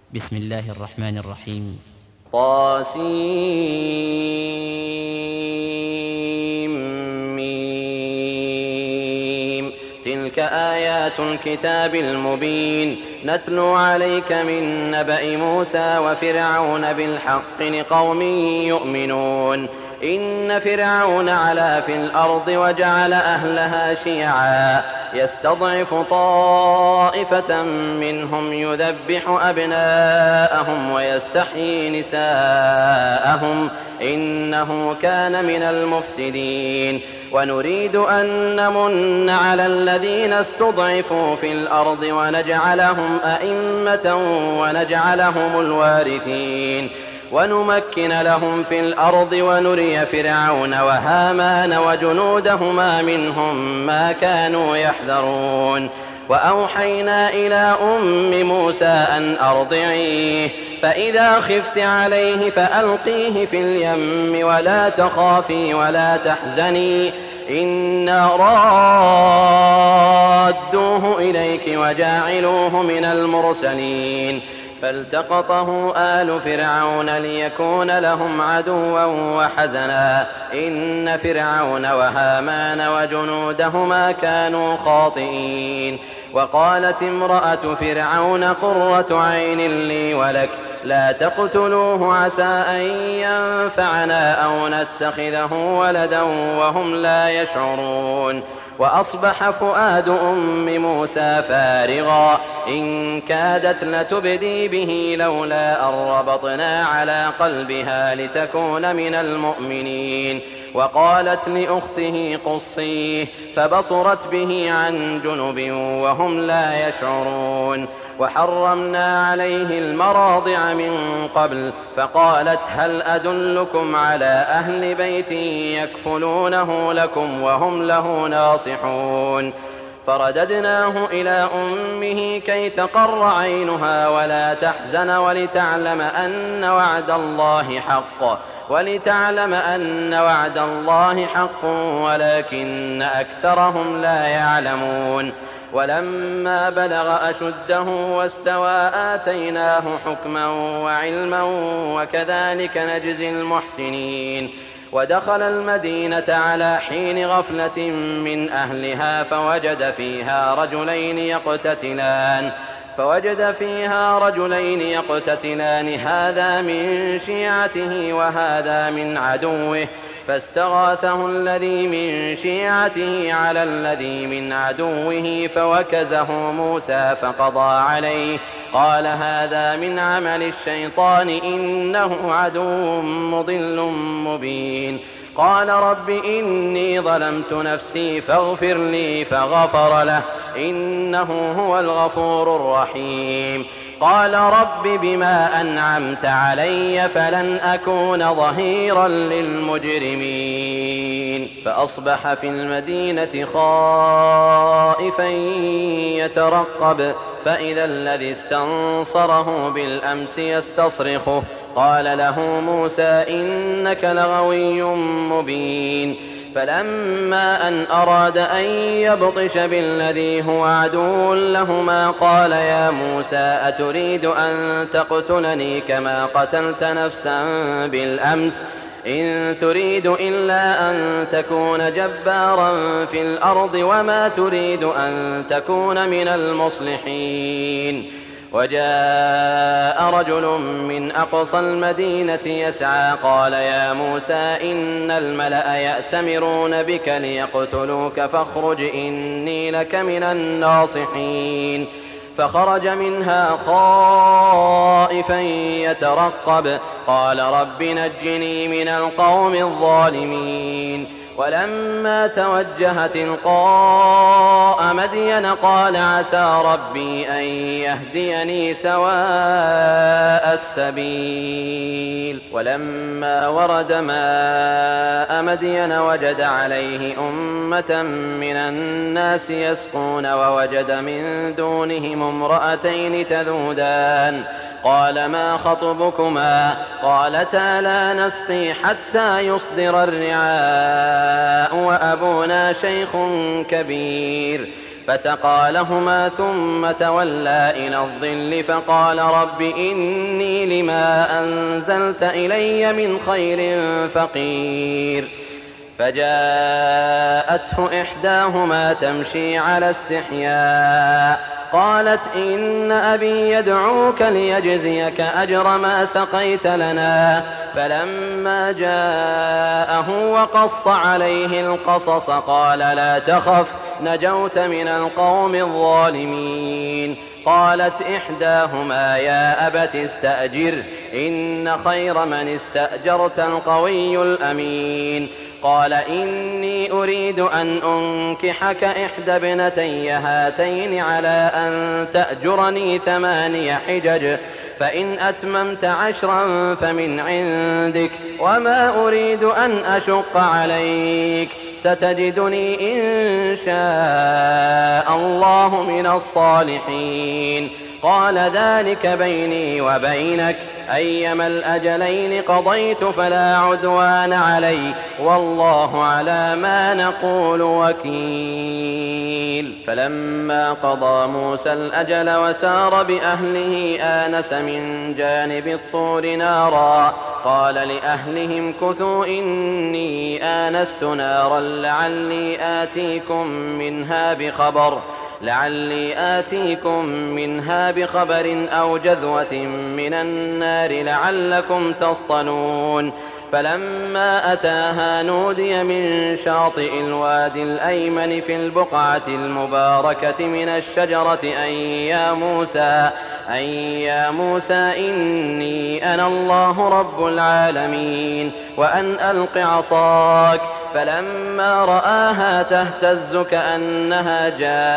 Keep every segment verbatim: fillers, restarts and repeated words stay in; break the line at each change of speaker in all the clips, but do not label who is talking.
بسم الله الرحمن الرحيم.
طاسيم. تلك آيات الكتاب المبين نتلو عليك من نبأ موسى وفرعون بالحق لقوم يؤمنون. إن فرعون علا في الأرض وجعل أهلها شيعا يستضعف طائفة منهم يذبح أبناءهم ويستحيي نساءهم إنه كان من المفسدين. ونريد أن نمن على الذين استضعفوا في الأرض ونجعلهم أئمة ونجعلهم الوارثين ونمكن لهم في الأرض ونري فرعون وهامان وجنودهما منهم ما كانوا يحذرون. وأوحينا إلى أم موسى أن أرضعيه فإذا خفت عليه فألقيه في اليم ولا تخافي ولا تحزني إنا رادوه إليك وجاعلوه من المرسلين. فالتقطه آل فرعون ليكون لهم عدوا وحزنا إن فرعون وهامان وجنودهما كانوا خاطئين. وقالت امرأة فرعون قرة عين لي ولك لا تقتلوه عسى أن ينفعنا أو نتخذه ولدا وهم لا يشعرون. وأصبح فؤاد أم موسى فارغا إن كادت لتبدي به لولا أن ربطنا على قلبها لتكون من المؤمنين. وقالت لأخته قصيه فبصرت به عن جنب وهم لا يشعرون. وحرمنا عليه المراضع من قبل فقالت هل أدلكم على أهل بيت يكفلونه لكم وهم له ناصحون. فرددناه إلى أمه كي تقر عينها ولا تحزن ولتعلم أن وعد الله حق ولتعلم أن وعد الله حق ولكن أكثرهم لا يعلمون. ولما بلغ أشده واستوى آتيناه حكما وعلما وكذلك نجزي المحسنين. ودخل المدينة على حين غفلة من أهلها فوجد فيها رجلين يقتتلان فوجد فيها رجلين يقتتلان هذا من شيعته وهذا من عدوه فاستغاثه الذي من شيعته على الذي من عدوه فوكزه موسى فقضى عليه قال هذا من عمل الشيطان إنه عدو مضل مبين. قال رب إني ظلمت نفسي فاغفر لي فغفر له إنه هو الغفور الرحيم. قال رب بما أنعمت علي فلن أكون ظهيرا للمجرمين. فأصبح في المدينة خائفا يترقب فإذا الذي استنصره بالأمس يستصرخه قال له موسى إنك لغوي مبين. فلما أن أراد أن يبطش بالذي هو عدو لهما قال يا موسى أتريد أن تقتلني كما قتلت نفسا بالأمس إن تريد إلا أن تكون جبارا في الأرض وما تريد أن تكون من المصلحين. وجاء رجل من أقصى المدينة يسعى قال يا موسى إن الملأ يأتمرون بك ليقتلوك فاخرج إني لك من الناصحين. فخرج منها خائفا يترقب قال رب نجني من القوم الظالمين. ولما توجه تلقاء مدين قال عسى ربي أن يهديني سواء السبيل. ولما ورد ماء مدين وجد عليه أمة من الناس يسقون ووجد من دونهم امرأتين تذودان قال ما خطبكما قالتا لا نسقي حتى يصدر الرعاء وأبونا شيخ كبير فسقى لهما ثم تولى إلى الظل فقال رب إني لما أنزلت إلي من خير فقير. فجاءته إحداهما تمشي على استحياء قالت إن أبي يدعوك ليجزيك أجر ما سقيت لنا. فلما جاءه وقص عليه القصص قال لا تخف نجوت من القوم الظالمين. قالت إحداهما يا أبت استأجره إن خير من استأجرت القوي الأمين. قال إني أريد أن أنكحك إحدى ابنتي هاتين على أن تأجرني ثماني حجج فإن أتممت عشرا فمن عندك وما أريد أن أشق عليك ستجدني إن شاء الله من الصالحين. قال ذلك بيني وبينك أيما الأجلين قضيت فلا عدوان علي والله على ما نقول وكيل. فلما قضى موسى الأجل وسار بأهله آنس من جانب الطور نارا قال لأهلهم كثوا إني آنست نارا لعلي آتيكم منها بخبر لعلي آتيكم منها بخبر أو جذوة من النار لعلكم تصطلون. فلما أتاها نودي من شاطئ الوادي الأيمن في البقعة المباركة من الشجرة أن يا موسى أن يا موسى إني أنا الله رب العالمين وأن ألق عصاك. فلما رآها تهتز كأنها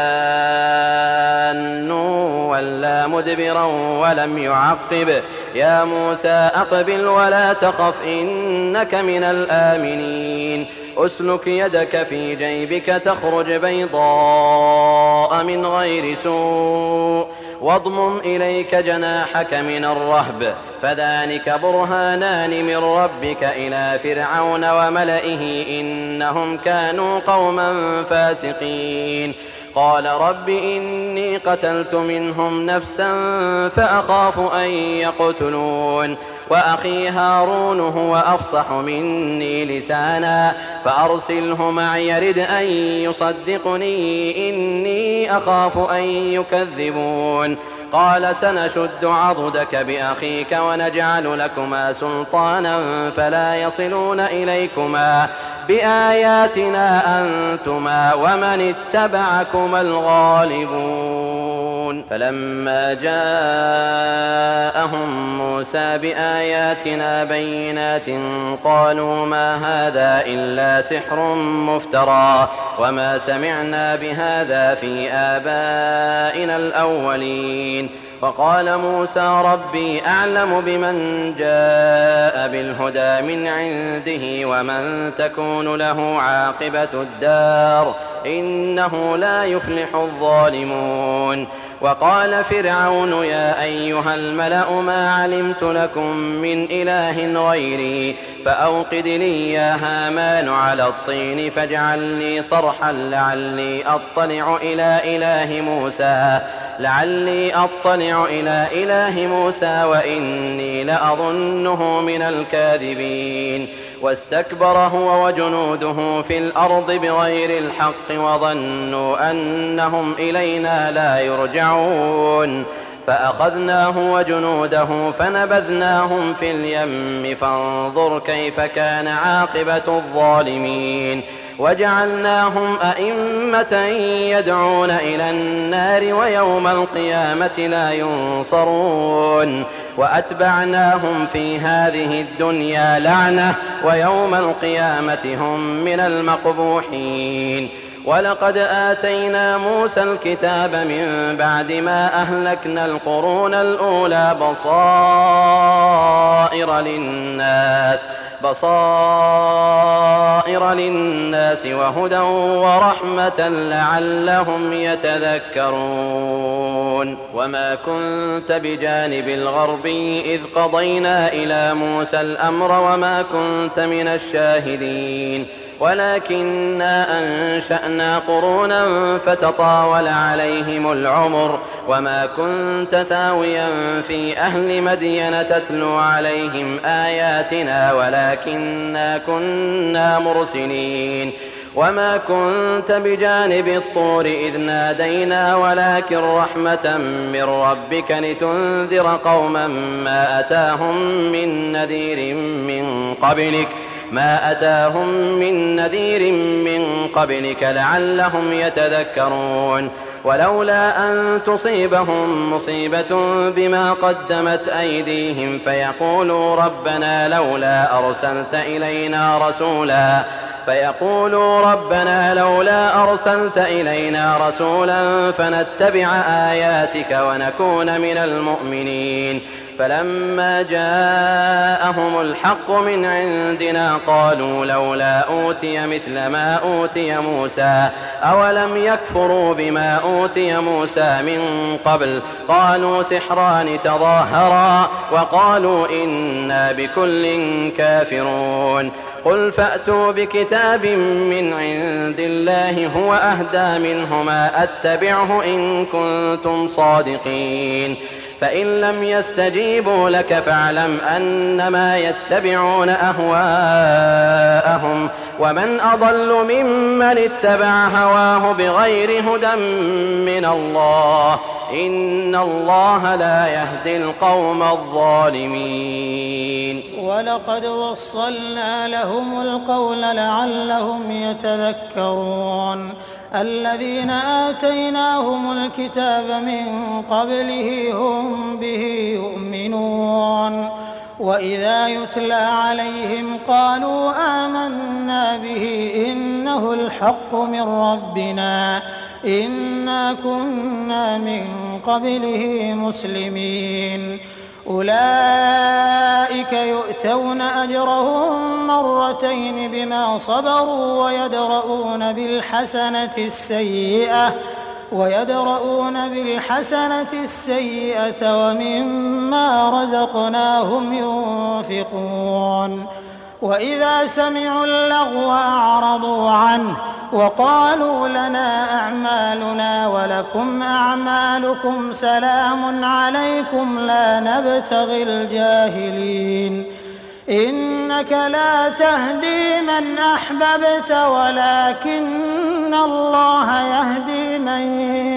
جان ولا مدبرا ولم يعقب يا موسى أقبل ولا تخف إنك من الآمنين. أسلك يدك في جيبك تخرج بيضاء من غير سوء واضمم إليك جناحك من الرهب فذلك برهانان من ربك إلى فرعون وملئه إنهم كانوا قوما فاسقين. قال رب إني قتلت منهم نفسا فأخاف أن يقتلون وأخي هارون هو أفصح مني لسانا فأرسله معي يرد أن يصدقني إني أخاف أن يكذبون. قال سنشد عضدك بأخيك ونجعل لكما سلطانا فلا يصلون إليكما بآياتنا أنتما ومن اتبعكما الغالبون. فلما جاءهم موسى بآياتنا بينات قالوا ما هذا إلا سحر مفترى وما سمعنا بهذا في آبائنا الأولين. وقال موسى ربي أعلم بمن جاء بالهدى من عنده ومن تكون له عاقبة الدار إنه لا يفلح الظالمون. وقال فرعون يا أيها الملأ ما علمت لكم من إله غيري فأوقد لي يا هامان على الطين فاجعل لي صرحا لعلي أطلع إلى إله موسى لعلي أطلع إلى إله موسى وإني لأظنه من الكاذبين. واستكبر هو وجنوده في الأرض بغير الحق وظنوا أنهم إلينا لا يرجعون. فأخذناه وجنوده فنبذناهم في اليم فانظر كيف كان عاقبة الظالمين. وجعلناهم أئمة يدعون إلى النار ويوم القيامة لا ينصرون. وأتبعناهم في هذه الدنيا لعنة ويوم القيامة هم من المقبوحين. ولقد آتينا موسى الكتاب من بعد ما أهلكنا القرون الأولى بصائر للناس بصائر للناس وهدى ورحمة لعلهم يتذكرون. وما كنت بجانب الغربي إذ قضينا إلى موسى الأمر وما كنت من الشاهدين ولكننا أنشأنا قرونا فتطاول عليهم العمر وما كنت ثاويا في أهل مدين تتلو عليهم آياتنا ولكننا كنا مرسلين وما كنت بجانب الطور إذ نادينا ولكن رحمة من ربك لتنذر قوما ما أتاهم من نذير من قبلك ما أتاهم من نذير من قبلك لعلهم يتذكرون ولولا أن تصيبهم مصيبة بما قدمت أيديهم فيقولوا ربنا لولا أرسلت إلينا رسولا فيقولوا ربنا لولا أرسلت إلينا رسولا فنتبع آياتك ونكون من المؤمنين فلما جاءهم الحق من عندنا قالوا لولا أوتي مثل ما أوتي موسى أولم يكفروا بما أوتي موسى من قبل قالوا سحران تظاهرا وقالوا إنا بكل كافرون قل فأتوا بكتاب من عند الله هو أهدى منهما أتبعه إن كنتم صادقين فإن لم يستجيبوا لك فاعلم أنما يتبعون أهواءهم ومن أضل ممن اتبع هواه بغير هدى من الله إن الله لا يهدي القوم الظالمين
ولقد وصلنا لهم القول لعلهم يتذكرون الذين آتيناهم الكتاب من قبله هم به يؤمنون وإذا يتلى عليهم قالوا آمنا به إنه الحق من ربنا إنا كنا من قبله مسلمين أولئك يؤتون أجرهم مرتين بما صبروا ويدرؤون بالحسنة السيئة ويدرؤون بالحسنة السيئة ومما رزقناهم ينفقون وإذا سمعوا اللغو أعرضوا عنه وقالوا لنا أعمالنا ولكم أعمالكم سلام عليكم لا نبتغي الجاهلين إنك لا تهدي من أحببت ولكن الله يهدي من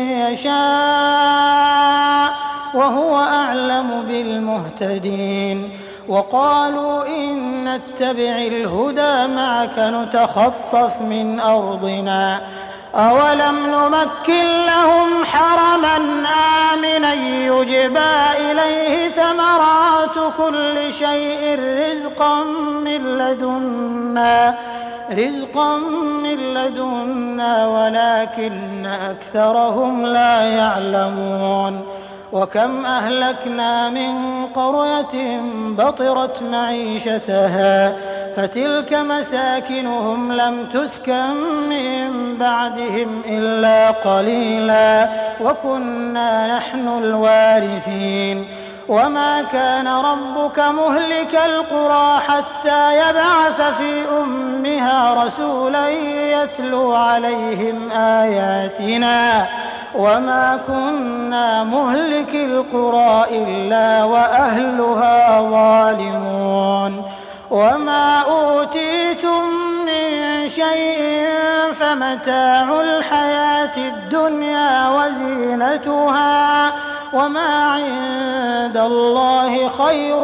يشاء وهو أعلم بالمهتدين وقالوا إن نتبع الهدى معك نتخطف من أرضنا أولم نمكن لهم حرما آمنا يجبى إليه ثمرات كل شيء رزقا من لدنا رزقا من لدنا ولكن أكثرهم لا يعلمون وكم أهلكنا من قرية بطرت معيشتها فتلك مساكنهم لم تسكن من بعدهم إلا قليلا وكنا نحن الوارثين وما كان ربك مهلك القرى حتى يبعث في أمها رسولا يتلو عليهم آياتنا وما كنا مهلك القرى إلا وأهلها ظالمون وما أوتيتم من شيء فمتاع الحياة الدنيا وزينتها وما عند الله خير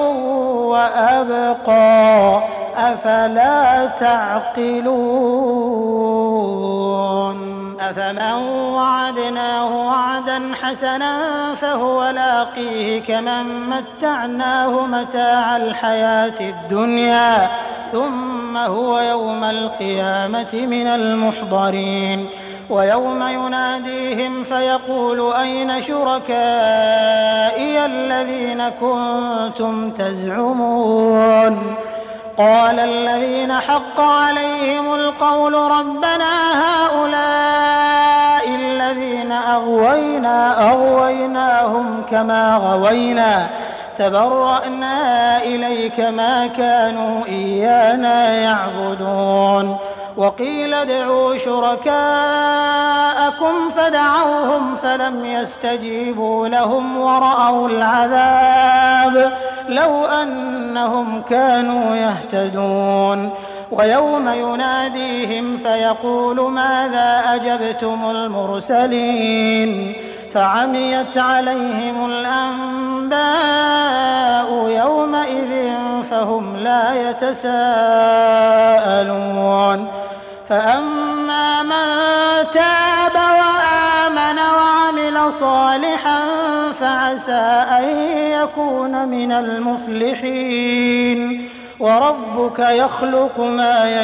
وأبقى أفلا تعقلون أفمن وعدناه وعدا حسنا فهو لاقيه كمن متعناه متاع الحياة الدنيا ثم هو يوم القيامة من المحضرين ويوم يناديهم فيقول أين شركائي الذين كنتم تزعمون قال الذين حق عليهم القول ربنا هؤلاء الذين أغوينا أغويناهم كما غوينا تبرأنا إليك ما كانوا إيانا يعبدون وقيل ادعوا شركاءكم فدعوهم فلم يستجيبوا لهم ورأوا العذاب لو أنهم كانوا يهتدون ويوم يناديهم فيقول ماذا أجبتم المرسلين فعميت عليهم الأنباء يومئذ فهم لا يتساءلون فأما من تاب وآمن وعمل صالحا فعسى أن يكون من المفلحين وربك يخلق ما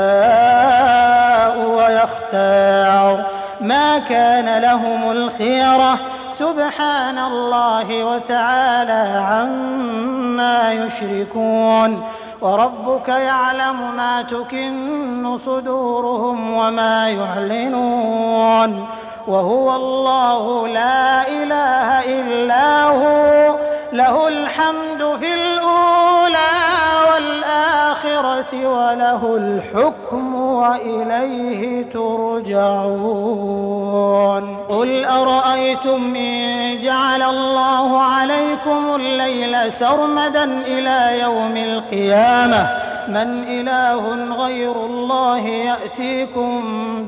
يشاء ويختار ما كان لهم الخيرة سبحان الله وتعالى عما يشركون وربك يعلم ما تكن صدورهم وما يعلنون وهو الله لا إله إلا هو له الحمد في الأولى والآخرة وله الحكم وإليه ترجعون قل أرأيتم إن جعل الله عليكم الليل سرمدا إلى يوم القيامة من إله غير الله يأتيكم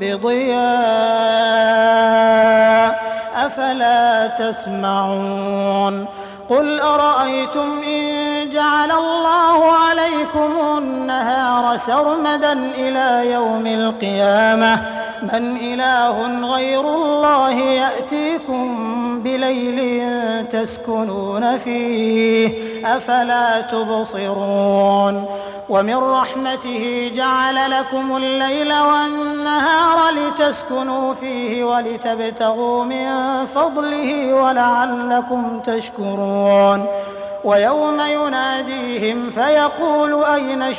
بضياء أفلا تسمعون قل أرأيتم إن جعل الله عليكم النهار سرمدا إلى يوم القيامة من إله غير الله يأتيكم بليل تسكنون فيه أفلا تبصرون ومن رحمته جعل لكم الليل والنهار لتسكنوا فيه ولتبتغوا من فضله ولعلكم تشكرون ويوم يناديهم فيقول أين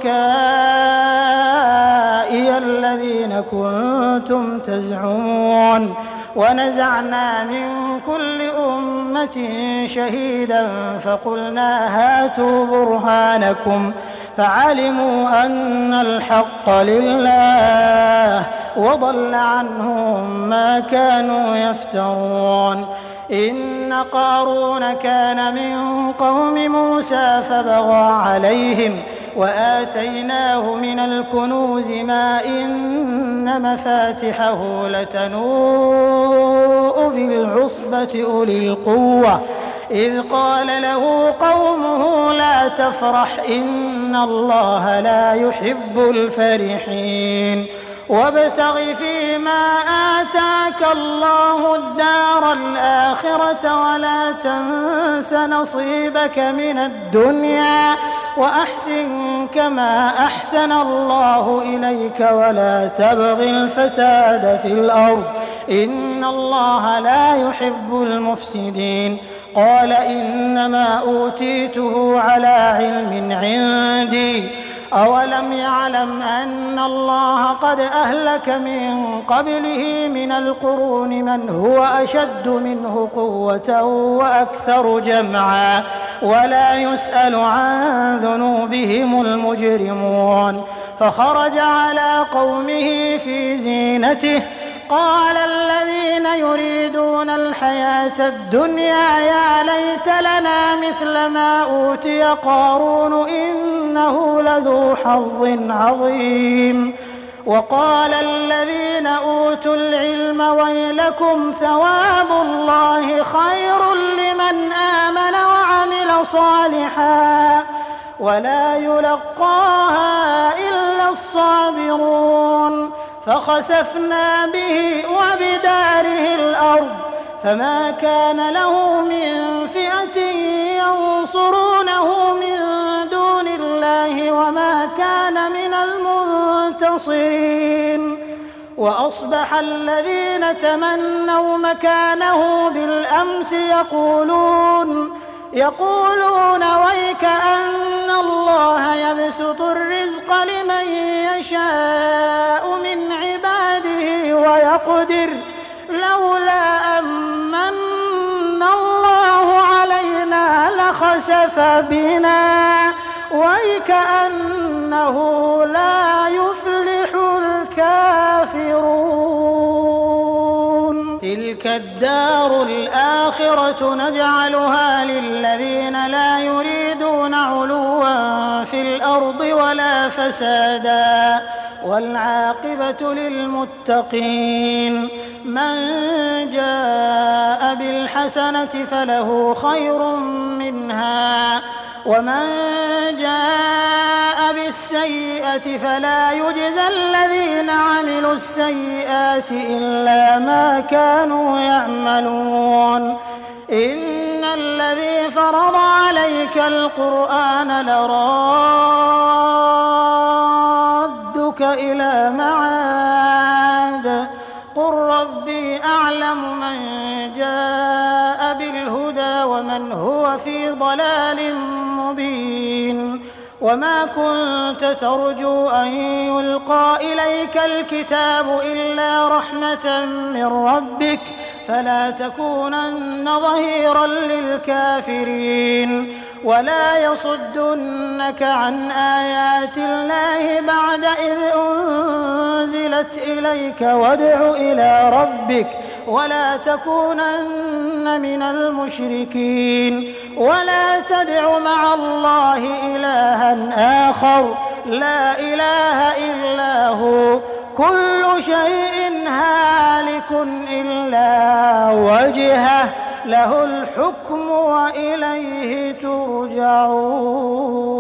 شركائي الذين كنتم تزعمون ونزعنا من كل أمة شهيدا فقلنا هاتوا برهانكم فعلموا أن الحق لله وضل عنهم ما كانوا يفترون إن قارون كان من قوم موسى فبغى عليهم وآتيناه من الكنوز ما إن مفاتحه لتنوء بالعصبة أولي القوة إذ قال له قومه لا تفرح إن الله لا يحب الفرحين وابتغ فيما آتاك الله الدار الآخرة ولا تنس نصيبك من الدنيا وأحسن كما أحسن الله إليك ولا تبغ الفساد في الأرض إن الله لا يحب المفسدين قال إنما أوتيته على علم عندي أولم يعلم أن الله قد أهلك من قبله من القرون من هو أشد منه قوة وأكثر جمعا ولا يسأل عن ذنوبهم المجرمون فخرج على قومه في زينته قال الذين يريدون الحياة الدنيا يا ليت لنا مثل ما أوتي قارون إنه لذو حظ عظيم وقال الذين أوتوا العلم ويلكم ثواب الله خير لمن آمن وعمل صالحا ولا يلقاها إلا الصابرون فخسفنا به وبداره الأرض فما كان له من فئة ينصرونه من دون الله وما كان من المنتصرين وأصبح الذين تمنوا مكانه بالأمس يقولون يقولون ويك أن الله يبسط الرزق لمن يشاء من عباده ويقدر لولا أمن الله علينا لخسف بنا ويك أنه لا يفلح الكافرون تلك الدار الآخرة نجعلها للذين لا يريدون علوا في الأرض ولا فسادا والعاقبة للمتقين من جاء بالحسنة فله خير منها ومن جاء بالسيئة فلا يجزى الذين عملوا السيئات إلا ما كانوا يعملون إن الذي فرض عليك القرآن لرادك إلى معاد قل ربي أعلم من جاء بالهدى ومن هو في ضلال مبين وما كنت ترجو أن يلقى إليك الكتاب إلا رحمة من ربك فلا تكونن ظهيرا للكافرين ولا يصدنك عن آيات الله بعد إذ أنزلت إليك وادع إلى ربك ولا تكونن من المشركين ولا تدع مع الله إلها آخر لا إله إلا هو كل شيء هالك إلا وجهه له الحكم وإليه ترجعون